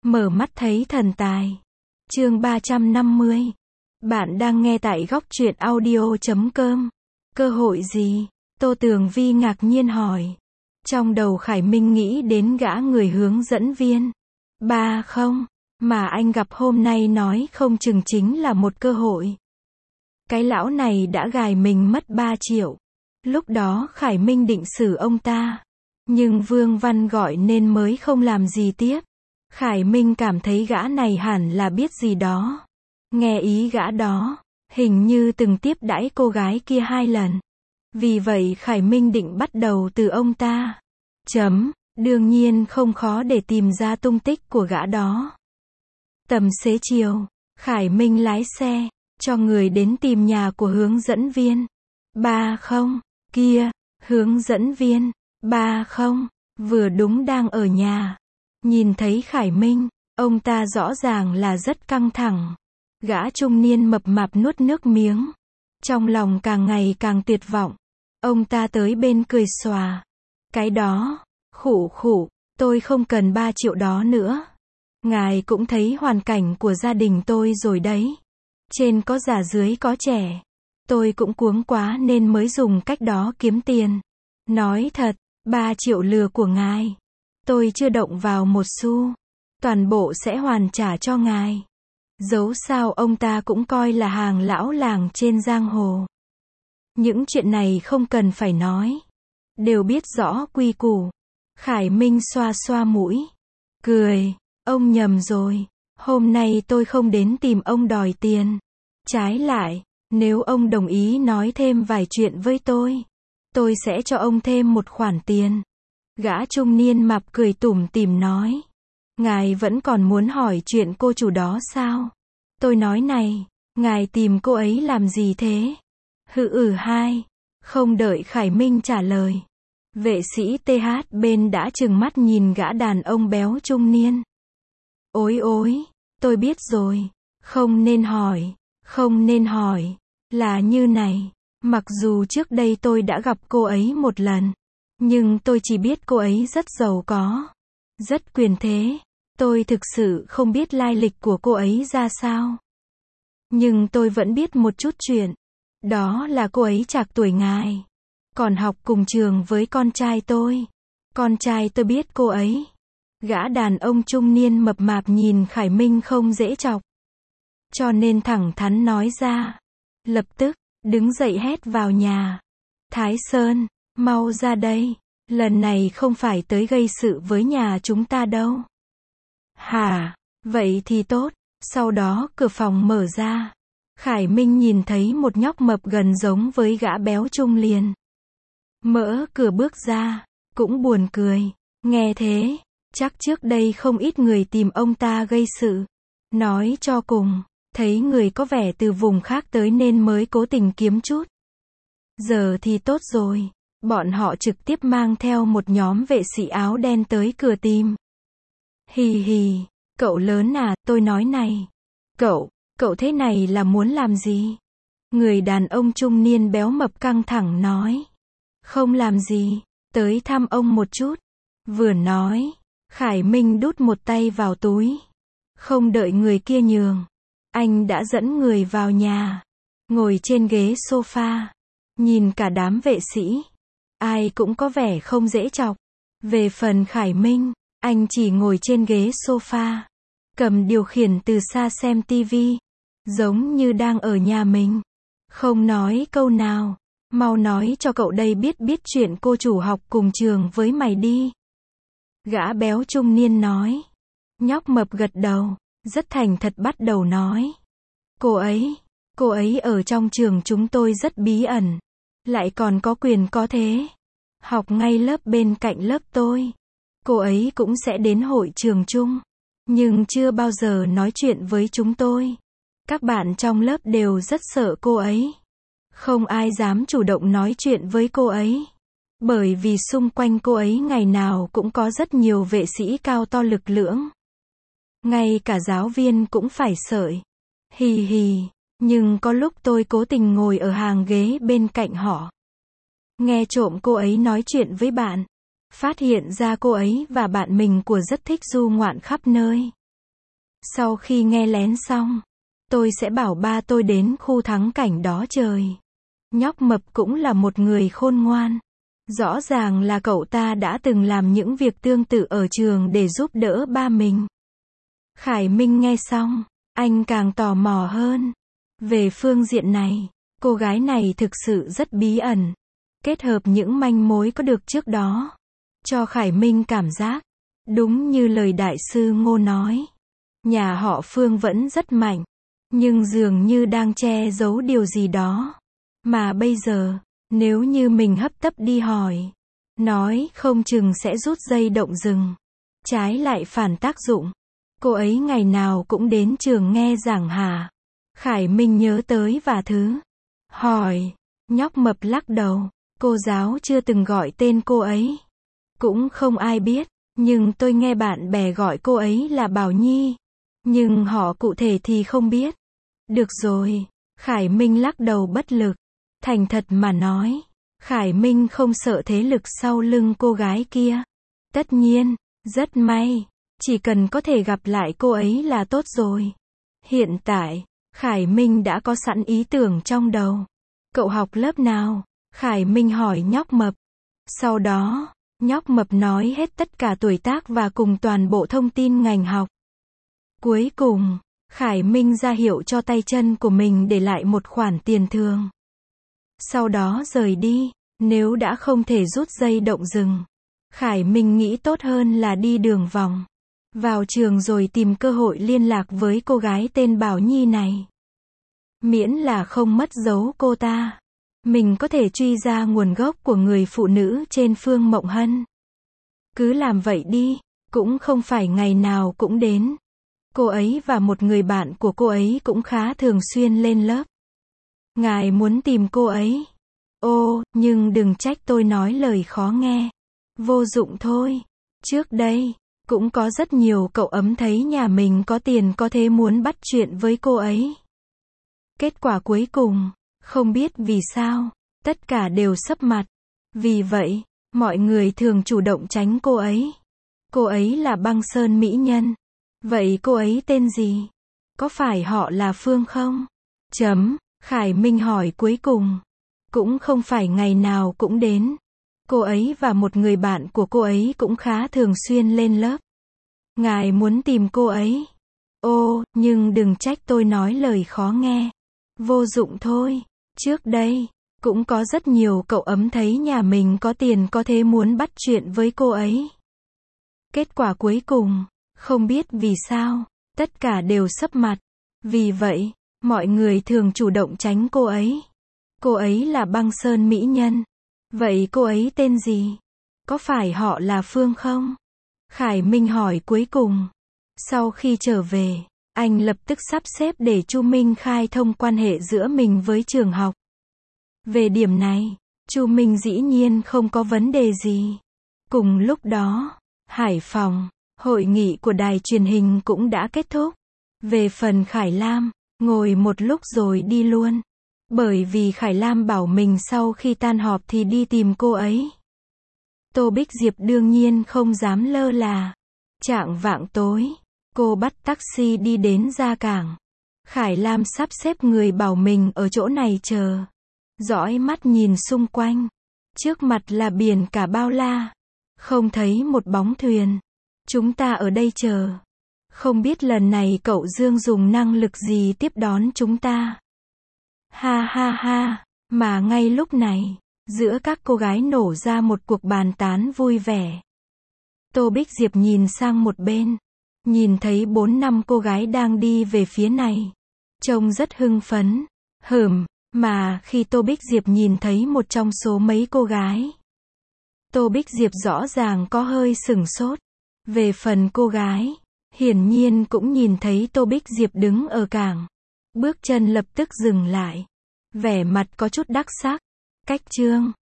Mở mắt thấy thần tài. Chương 350. Bạn đang nghe tại góc truyện audio.com. Cơ hội gì? Tô Tường Vi ngạc nhiên hỏi. Trong đầu Khải Minh nghĩ đến gã người hướng dẫn viên. Ba không, mà anh gặp hôm nay nói không chừng chính là một cơ hội. Cái lão này đã gài mình mất 3 triệu. Lúc đó Khải Minh định xử ông ta. Nhưng Vương Văn gọi nên mới không làm gì tiếp. Khải Minh cảm thấy gã này hẳn là biết gì đó. Nghe ý gã đó, hình như từng tiếp đãi cô gái kia 2 lần. Vì vậy Khải Minh định bắt đầu từ ông ta. Đương nhiên không khó để tìm ra tung tích của gã đó. Tầm xế chiều, Khải Minh lái xe, cho người đến tìm nhà của hướng dẫn viên. Ba không, kia, hướng dẫn viên, ba không, vừa đúng đang ở nhà. Nhìn thấy Khải Minh, ông ta rõ ràng là rất căng thẳng. Gã trung niên mập mạp nuốt nước miếng. Trong lòng càng ngày càng tuyệt vọng. Ông ta tới bên cười xòa. Cái đó, khụ khụ, tôi không cần 3 triệu đó nữa. Ngài cũng thấy hoàn cảnh của gia đình tôi rồi đấy. Trên có già dưới có trẻ. Tôi cũng cuống quá nên mới dùng cách đó kiếm tiền. Nói thật, 3 triệu lừa của ngài. Tôi chưa động vào một xu. Toàn bộ sẽ hoàn trả cho ngài. Dẫu sao ông ta cũng coi là hàng lão làng trên giang hồ. Những chuyện này không cần phải nói. Đều biết rõ quy củ. Khải Minh xoa xoa mũi. Cười. Ông nhầm rồi. Hôm nay tôi không đến tìm ông đòi tiền. Trái lại, nếu ông đồng ý nói thêm vài chuyện với tôi sẽ cho ông thêm một khoản tiền. Gã trung niên mập cười tủm tỉm nói. Ngài vẫn còn muốn hỏi chuyện cô chủ đó sao? Tôi nói này, ngài tìm cô ấy làm gì thế? Hai. Không đợi Khải Minh trả lời. Vệ sĩ TH bên đã trừng mắt nhìn gã đàn ông béo trung niên. Ôi, tôi biết rồi. Không nên hỏi. Là như này, mặc dù trước đây tôi đã gặp cô ấy một lần. Nhưng tôi chỉ biết cô ấy rất giàu có. Rất quyền thế. Tôi thực sự không biết lai lịch của cô ấy ra sao. Nhưng tôi vẫn biết một chút chuyện. Đó là cô ấy trạc tuổi ngài. Còn học cùng trường với con trai tôi. Con trai tôi biết cô ấy. Gã đàn ông trung niên mập mạp nhìn Khải Minh không dễ chọc. Cho nên thẳng thắn nói ra. Lập tức, đứng dậy hét vào nhà. Thái Sơn, mau ra đây. Lần này không phải tới gây sự với nhà chúng ta đâu. Hả? Vậy thì tốt. Sau đó cửa phòng mở ra. Khải Minh nhìn thấy một nhóc mập gần giống với gã béo trung liền. Mở cửa bước ra. Cũng buồn cười. Nghe thế, chắc trước đây không ít người tìm ông ta gây sự. Nói cho cùng, thấy người có vẻ từ vùng khác tới nên mới cố tình kiếm chút. Giờ thì tốt rồi. Bọn họ trực tiếp mang theo một nhóm vệ sĩ áo đen tới cửa tìm. Hì, cậu lớn à, tôi nói này. Cậu thế này là muốn làm gì? Người đàn ông trung niên béo mập căng thẳng nói. Không làm gì, tới thăm ông một chút. Vừa nói, Khải Minh đút một tay vào túi. Không đợi người kia nhường. Anh đã dẫn người vào nhà. Ngồi trên ghế sofa. Nhìn cả đám vệ sĩ. Ai cũng có vẻ không dễ chọc. Về phần Khải Minh, anh chỉ ngồi trên ghế sofa. Cầm điều khiển từ xa xem tivi. Giống như đang ở nhà mình. Không nói câu nào. Mau nói cho cậu đây biết chuyện cô chủ học cùng trường với mày đi. Gã béo trung niên nói. Nhóc mập gật đầu. Rất thành thật bắt đầu nói. Cô ấy ở trong trường chúng tôi rất bí ẩn. Lại còn có quyền có thế. Học ngay lớp bên cạnh lớp tôi. Cô ấy cũng sẽ đến hội trường chung. Nhưng chưa bao giờ nói chuyện với chúng tôi. Các bạn trong lớp đều rất sợ cô ấy. Không ai dám chủ động nói chuyện với cô ấy. Bởi vì xung quanh cô ấy ngày nào cũng có rất nhiều vệ sĩ cao to lực lưỡng. Ngay cả giáo viên cũng phải sợ. Hì, nhưng có lúc tôi cố tình ngồi ở hàng ghế bên cạnh họ. Nghe trộm cô ấy nói chuyện với bạn. Phát hiện ra cô ấy và bạn mình của rất thích du ngoạn khắp nơi. Sau khi nghe lén xong, tôi sẽ bảo ba tôi đến khu thắng cảnh đó chơi. Nhóc mập cũng là một người khôn ngoan. Rõ ràng là cậu ta đã từng làm những việc tương tự ở trường để giúp đỡ ba mình. Khải Minh nghe xong, anh càng tò mò hơn. Về phương diện này, cô gái này thực sự rất bí ẩn. Kết hợp những manh mối có được trước đó, cho Khải Minh cảm giác, đúng như lời đại sư Ngô nói. Nhà họ Phương vẫn rất mạnh, nhưng dường như đang che giấu điều gì đó. Mà bây giờ, nếu như mình hấp tấp đi hỏi, nói không chừng sẽ rút dây động rừng. Trái lại phản tác dụng. Cô ấy ngày nào cũng đến trường nghe giảng hả? Khải Minh nhớ tới vài thứ. Hỏi, nhóc mập lắc đầu. Cô giáo chưa từng gọi tên cô ấy. Cũng không ai biết, nhưng tôi nghe bạn bè gọi cô ấy là Bảo Nhi. Nhưng họ cụ thể thì không biết. Được rồi, Khải Minh lắc đầu bất lực. Thành thật mà nói, Khải Minh không sợ thế lực sau lưng cô gái kia. Tất nhiên, rất may, chỉ cần có thể gặp lại cô ấy là tốt rồi. Hiện tại, Khải Minh đã có sẵn ý tưởng trong đầu. Cậu học lớp nào? Khải Minh hỏi nhóc mập. Sau đó, nhóc mập nói hết tất cả tuổi tác và cùng toàn bộ thông tin ngành học. Cuối cùng, Khải Minh ra hiệu cho tay chân của mình để lại một khoản tiền thường. Sau đó rời đi, nếu đã không thể rút dây động rừng. Khải Minh nghĩ tốt hơn là đi đường vòng. Vào trường rồi tìm cơ hội liên lạc với cô gái tên Bảo Nhi này. Miễn là không mất dấu cô ta. Mình có thể truy ra nguồn gốc của người phụ nữ trên Phương Mộng Hân. Cứ làm vậy đi, cũng không phải ngày nào cũng đến. Cô ấy và một người bạn của cô ấy cũng khá thường xuyên lên lớp. Ngài muốn tìm cô ấy. Ô, nhưng đừng trách tôi nói lời khó nghe. Vô dụng thôi. Trước đây, cũng có rất nhiều cậu ấm thấy nhà mình có tiền có thế muốn bắt chuyện với cô ấy. Kết quả cuối cùng, không biết vì sao, tất cả đều sấp mặt. Vì vậy, mọi người thường chủ động tránh cô ấy. Cô ấy là Băng Sơn mỹ nhân. Vậy cô ấy tên gì? Có phải họ là Phương không? Khải Minh hỏi cuối cùng. Cũng không phải ngày nào cũng đến. Cô ấy và một người bạn của cô ấy cũng khá thường xuyên lên lớp. Ngài muốn tìm cô ấy. Ô, nhưng đừng trách tôi nói lời khó nghe. Vô dụng thôi. Trước đây, cũng có rất nhiều cậu ấm thấy nhà mình có tiền có thế muốn bắt chuyện với cô ấy. Kết quả cuối cùng, không biết vì sao, tất cả đều sấp mặt. Vì vậy, mọi người thường chủ động tránh cô ấy. Cô ấy là Băng Sơn mỹ nhân. Vậy cô ấy tên gì? Có phải họ là Phương không? Khải Minh hỏi cuối cùng. Sau khi trở về, anh lập tức sắp xếp để Chu Minh khai thông quan hệ giữa mình với trường học. Về điểm này, Chu Minh dĩ nhiên không có vấn đề gì. Cùng lúc đó, Hải Phòng, hội nghị của đài truyền hình cũng đã kết thúc. Về phần Khải Lam, ngồi một lúc rồi đi luôn. Bởi vì Khải Lam bảo mình sau khi tan họp thì đi tìm cô ấy. Tô Bích Diệp đương nhiên không dám lơ là. Chạng vạng tối, cô bắt taxi đi đến ga cảng. Khải Lam sắp xếp người bảo mình ở chỗ này chờ. Dõi mắt nhìn xung quanh. Trước mặt là biển cả bao la. Không thấy một bóng thuyền. Chúng ta ở đây chờ. Không biết lần này cậu Dương dùng năng lực gì tiếp đón chúng ta. Ha ha ha, mà ngay lúc này, giữa các cô gái nổ ra một cuộc bàn tán vui vẻ. Tô Bích Diệp nhìn sang một bên, nhìn thấy 4-5 cô gái đang đi về phía này. Trông rất hưng phấn. Mà khi Tô Bích Diệp nhìn thấy một trong số mấy cô gái, Tô Bích Diệp rõ ràng có hơi sửng sốt. Về phần cô gái, hiển nhiên cũng nhìn thấy Tô Bích Diệp đứng ở cảng. Bước chân lập tức dừng lại. Vẻ mặt có chút đắc sắc. Cách chương